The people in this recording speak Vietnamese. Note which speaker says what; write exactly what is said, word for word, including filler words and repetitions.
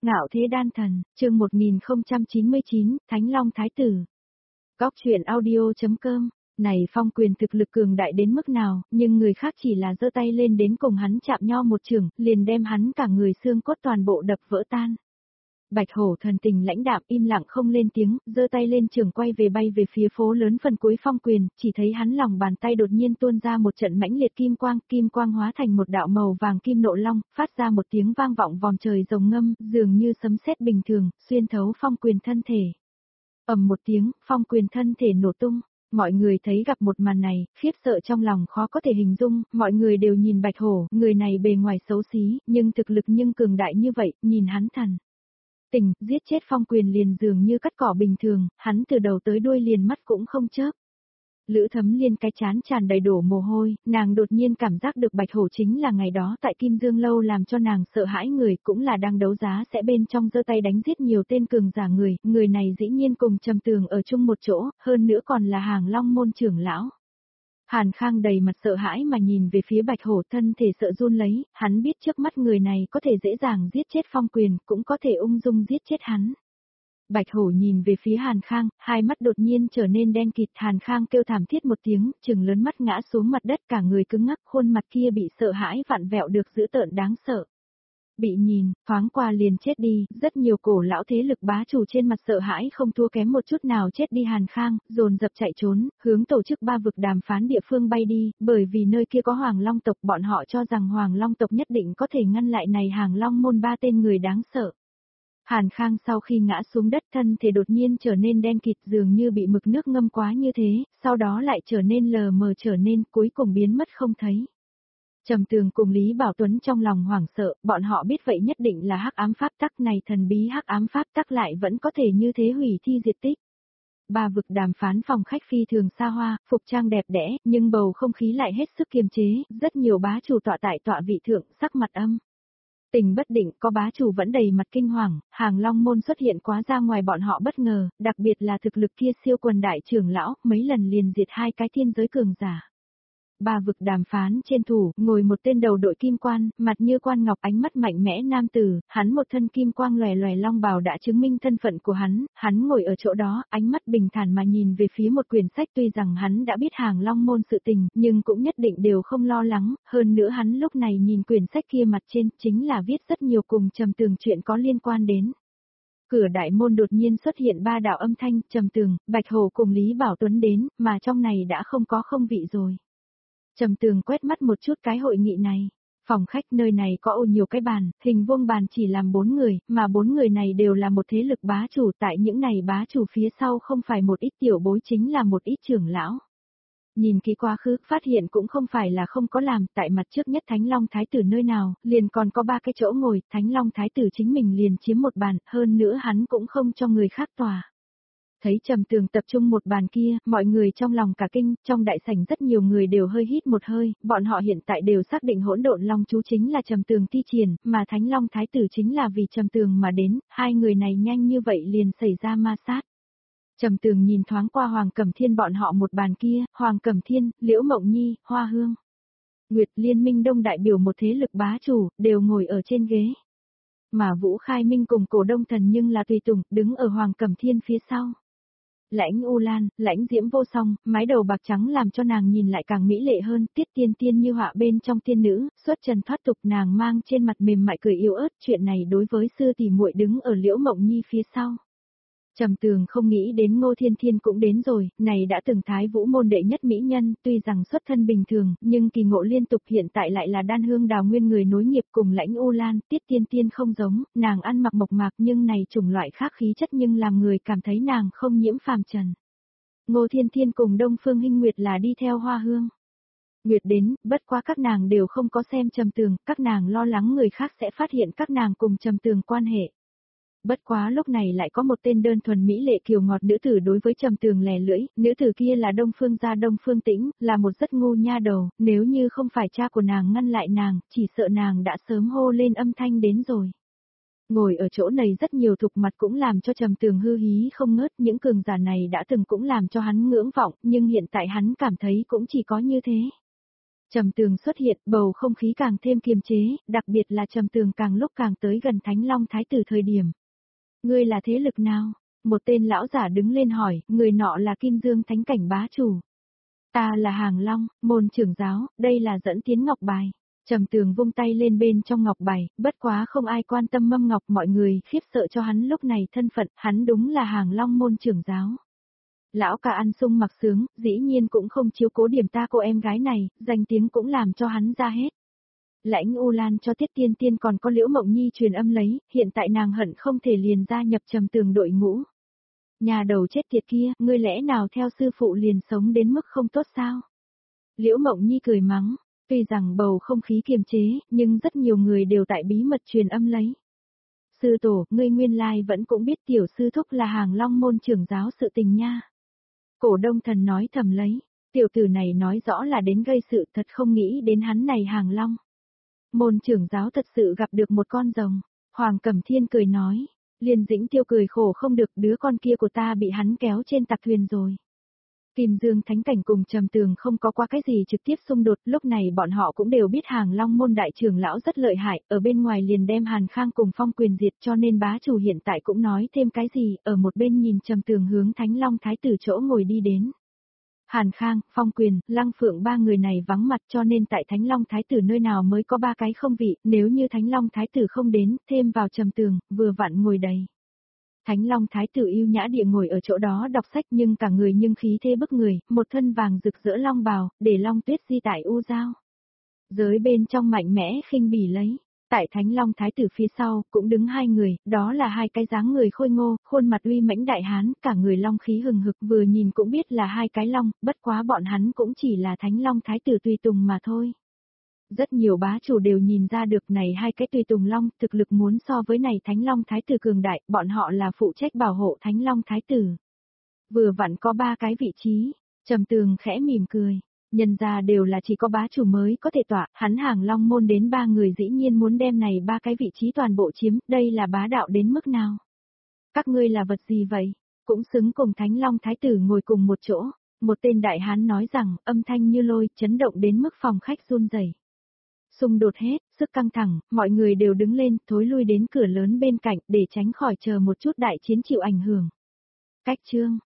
Speaker 1: Ngạo thế đan thần, chương một nghìn không trăm chín mươi chín, Thánh Long Thái Tử. Góc truyện audio.com. Này Phong Quyền thực lực cường đại đến mức nào, nhưng người khác chỉ là giơ tay lên đến cùng hắn chạm nho một chưởng, liền đem hắn cả người xương cốt toàn bộ đập vỡ tan. Bạch Hổ thần tình lãnh đạm im lặng không lên tiếng, giơ tay lên trường quay về bay về phía phố lớn phần cuối Phong Quyền, chỉ thấy hắn lòng bàn tay đột nhiên tuôn ra một trận mãnh liệt kim quang, kim quang hóa thành một đạo màu vàng kim nộ long, phát ra một tiếng vang vọng vòm trời rồng ngâm, dường như sấm sét bình thường, xuyên thấu Phong Quyền thân thể. Ầm một tiếng, Phong Quyền thân thể nổ tung. Mọi người thấy gặp một màn này, khiếp sợ trong lòng khó có thể hình dung, mọi người đều nhìn Bạch Hổ, người này bề ngoài xấu xí, nhưng thực lực nhưng cường đại như vậy, nhìn hắn thần. Tình, giết chết Phong Quyền liền dường như cắt cỏ bình thường, hắn từ đầu tới đuôi liền mắt cũng không chớp. Lữ Thấm Liên cái chán tràn đầy đổ mồ hôi, nàng đột nhiên cảm giác được Bạch Hổ chính là ngày đó tại Kim Dương Lâu làm cho nàng sợ hãi người, cũng là đang đấu giá sẽ bên trong giơ tay đánh giết nhiều tên cường giả người, người này dĩ nhiên cùng Trầm Tường ở chung một chỗ, hơn nữa còn là Hàng Long môn trưởng lão. Hàn Khang đầy mặt sợ hãi mà nhìn về phía Bạch Hổ, thân thể sợ run lấy, hắn biết trước mắt người này có thể dễ dàng giết chết Phong Quyền, cũng có thể ung dung giết chết hắn. Bạch Hổ nhìn về phía Hàn Khang, hai mắt đột nhiên trở nên đen kịt, Hàn Khang kêu thảm thiết một tiếng, trừng lớn mắt ngã xuống mặt đất, cả người cứng ngắc, khuôn mặt kia bị sợ hãi vặn vẹo được dữ tợn đáng sợ. Bị nhìn, thoáng qua liền chết đi, rất nhiều cổ lão thế lực bá chủ trên mặt sợ hãi không thua kém một chút nào chết đi. Hàn Khang, dồn dập chạy trốn, hướng tổ chức ba vực đàm phán địa phương bay đi, bởi vì nơi kia có Hoàng Long tộc, bọn họ cho rằng Hoàng Long tộc nhất định có thể ngăn lại này Hàng Long môn ba tên người đáng sợ. Hàn Khang sau khi ngã xuống đất thân thể đột nhiên trở nên đen kịt, dường như bị mực nước ngâm quá như thế, sau đó lại trở nên lờ mờ trở nên, cuối cùng biến mất không thấy. Trầm Tường cùng Lý Bảo Tuấn trong lòng hoảng sợ, bọn họ biết vậy nhất định là hắc ám pháp tắc, này thần bí hắc ám pháp tắc lại vẫn có thể như thế hủy thi diệt tích. Ba vực đàm phán phòng khách phi thường xa hoa, phục trang đẹp đẽ, nhưng bầu không khí lại hết sức kiềm chế, rất nhiều bá chủ tọa tại tọa vị thượng, sắc mặt âm tình bất định, có bá chủ vẫn đầy mặt kinh hoàng, Hàng Long môn xuất hiện quá ra ngoài bọn họ bất ngờ, đặc biệt là thực lực kia siêu quần đại trưởng lão, mấy lần liền diệt hai cái thiên giới cường giả. Ba vực đàm phán trên thủ, ngồi một tên đầu đội kim quan, mặt như quan ngọc, ánh mắt mạnh mẽ nam tử, hắn một thân kim quang lòe lòe long bào đã chứng minh thân phận của hắn, hắn ngồi ở chỗ đó, ánh mắt bình thản mà nhìn về phía một quyển sách, tuy rằng hắn đã biết Hàng Long môn sự tình, nhưng cũng nhất định đều không lo lắng, hơn nữa hắn lúc này nhìn quyển sách kia mặt trên, chính là viết rất nhiều cùng Trầm Tường chuyện có liên quan đến. Cửa đại môn đột nhiên xuất hiện ba đạo âm thanh, Trầm Tường, Bạch Hổ cùng Lý Bảo Tuấn đến, mà trong này đã không có không vị rồi. Trầm Tường quét mắt một chút cái hội nghị này. Phòng khách nơi này có ô nhiều cái bàn, hình vuông bàn chỉ làm bốn người, mà bốn người này đều là một thế lực bá chủ, tại những này bá chủ phía sau không phải một ít tiểu bối chính là một ít trưởng lão. Nhìn kỹ quá khứ, phát hiện cũng không phải là không có làm, tại mặt trước nhất Thánh Long Thái Tử nơi nào, liền còn có ba cái chỗ ngồi, Thánh Long Thái Tử chính mình liền chiếm một bàn, hơn nữa hắn cũng không cho người khác tòa. Thấy Trầm Tường tập trung một bàn kia, mọi người trong lòng cả kinh, trong đại sảnh rất nhiều người đều hơi hít một hơi, bọn họ hiện tại đều xác định hỗn độn long chú chính là Trầm Tường thi triển, mà Thánh Long Thái Tử chính là vì Trầm Tường mà đến, hai người này nhanh như vậy liền xảy ra ma sát. Trầm Tường nhìn thoáng qua Hoàng Cẩm Thiên bọn họ một bàn kia, Hoàng Cẩm Thiên, Liễu Mộng Nhi, Hoa Hương, Nguyệt Liên Minh Đông đại biểu một thế lực bá chủ, đều ngồi ở trên ghế. Mà Vũ Khai Minh cùng Cổ Đông Thần nhưng là tùy tùng, đứng ở Hoàng Cẩm Thiên phía sau. Lãnh U Lan, lãnh diễm vô song, mái đầu bạc trắng làm cho nàng nhìn lại càng mỹ lệ hơn, tiết tiên tiên như họa bên trong tiên nữ, xuất trần thoát tục, nàng mang trên mặt mềm mại cười yếu ớt, chuyện này đối với sư tỷ muội đứng ở Liễu Mộng Nhi phía sau. Trầm Tường không nghĩ đến Ngô Thiên Thiên cũng đến rồi, này đã từng Thái Vũ môn đệ nhất mỹ nhân, tuy rằng xuất thân bình thường, nhưng kỳ ngộ liên tục, hiện tại lại là Đan Hương Đào Nguyên người nối nghiệp cùng lãnh U Lan, tiết tiên tiên không giống, nàng ăn mặc mộc mạc nhưng này chủng loại khác khí chất nhưng làm người cảm thấy nàng không nhiễm phàm trần. Ngô Thiên Thiên cùng Đông Phương Hinh Nguyệt là đi theo Hoa Hương. Nguyệt đến, bất quá các nàng đều không có xem Trầm Tường, các nàng lo lắng người khác sẽ phát hiện các nàng cùng Trầm Tường quan hệ. Bất quá lúc này lại có một tên đơn thuần mỹ lệ kiều ngọt nữ tử đối với Trầm Tường lè lưỡi, nữ tử kia là Đông Phương gia Đông Phương Tĩnh, là một rất ngu nha đầu, nếu như không phải cha của nàng ngăn lại nàng, chỉ sợ nàng đã sớm hô lên âm thanh đến rồi. Ngồi ở chỗ này rất nhiều thục mặt cũng làm cho Trầm Tường hư hí không ngớt, những cường giả này đã từng cũng làm cho hắn ngưỡng vọng, nhưng hiện tại hắn cảm thấy cũng chỉ có như thế. Trầm Tường xuất hiện, bầu không khí càng thêm kiềm chế, đặc biệt là Trầm Tường càng lúc càng tới gần Thánh Long Thái tử thời điểm. Ngươi là thế lực nào? Một tên lão giả đứng lên hỏi, người nọ là Kim Dương Thánh Cảnh bá chủ. Ta là Hàng Long, môn trưởng giáo, đây là dẫn tiến ngọc bài. Trầm Tường vung tay lên bên trong ngọc bài, bất quá không ai quan tâm mâm ngọc, mọi người khiếp sợ cho hắn lúc này thân phận, hắn đúng là Hàng Long môn trưởng giáo. Lão ca ăn sung mặc sướng, dĩ nhiên cũng không chiếu cố điểm ta cô em gái này, danh tiếng cũng làm cho hắn ra hết. Lãnh U Lan cho Tiết Tiên Tiên còn có Liễu Mộng Nhi truyền âm lấy, hiện tại nàng hận không thể liền gia nhập Trầm Tường đội ngũ. Nhà đầu chết tiệt kia, ngươi lẽ nào theo sư phụ liền sống đến mức không tốt sao? Liễu Mộng Nhi cười mắng, tuy rằng bầu không khí kiềm chế, nhưng rất nhiều người đều tại bí mật truyền âm lấy. Sư tổ, ngươi nguyên lai vẫn cũng biết tiểu sư thúc là Hàng Long môn trưởng giáo sự tình nha. Cổ Đông Thần nói thầm lấy, tiểu tử này nói rõ là đến gây sự, thật không nghĩ đến hắn này Hàng Long. Môn trưởng giáo thật sự gặp được một con rồng. Hoàng Cẩm Thiên cười nói, Liên Dĩnh Tiêu cười khổ không được, đứa con kia của ta bị hắn kéo trên tặc thuyền rồi. Kim Dương Thánh Cảnh cùng Trầm Tường không có qua cái gì trực tiếp xung đột, lúc này bọn họ cũng đều biết Hàng Long môn đại trưởng lão rất lợi hại, ở bên ngoài liền đem Hàn Khang cùng Phong Quyền diệt, cho nên bá chủ hiện tại cũng nói thêm cái gì, ở một bên nhìn Trầm Tường hướng Thánh Long Thái tử chỗ ngồi đi đến. Hàn Khang, Phong Quyền, Lăng Phượng ba người này vắng mặt, cho nên tại Thánh Long Thái tử nơi nào mới có ba cái không vị, nếu như Thánh Long Thái tử không đến, thêm vào Trầm Tường, vừa vặn ngồi đầy. Thánh Long Thái tử yêu nhã địa ngồi ở chỗ đó đọc sách, nhưng cả người nhưng khí thế bức người, một thân vàng rực rỡ long bào, để long tuyết di tại u giao. Giới bên trong mạnh mẽ khinh bỉ lấy. Tại Thánh Long Thái tử phía sau, cũng đứng hai người, đó là hai cái dáng người khôi ngô, khuôn mặt uy mãnh đại hán, cả người long khí hừng hực, vừa nhìn cũng biết là hai cái long, bất quá bọn hắn cũng chỉ là Thánh Long Thái tử tùy tùng mà thôi. Rất nhiều bá chủ đều nhìn ra được này hai cái tùy tùng long, thực lực muốn so với này Thánh Long Thái tử cường đại, bọn họ là phụ trách bảo hộ Thánh Long Thái tử. Vừa vặn có ba cái vị trí, Trầm Tường khẽ mỉm cười. Nhân ra đều là chỉ có bá chủ mới có thể tỏa, hắn Hàng Long môn đến ba người dĩ nhiên muốn đem này ba cái vị trí toàn bộ chiếm, đây là bá đạo đến mức nào? Các ngươi là vật gì vậy? Cũng xứng cùng Thánh Long Thái tử ngồi cùng một chỗ. Một tên đại hán nói rằng, âm thanh như lôi, chấn động đến mức phòng khách run rẩy. Xung đột hết, sức căng thẳng, mọi người đều đứng lên, thối lui đến cửa lớn bên cạnh để tránh khỏi chờ một chút đại chiến chịu ảnh hưởng. Cách chương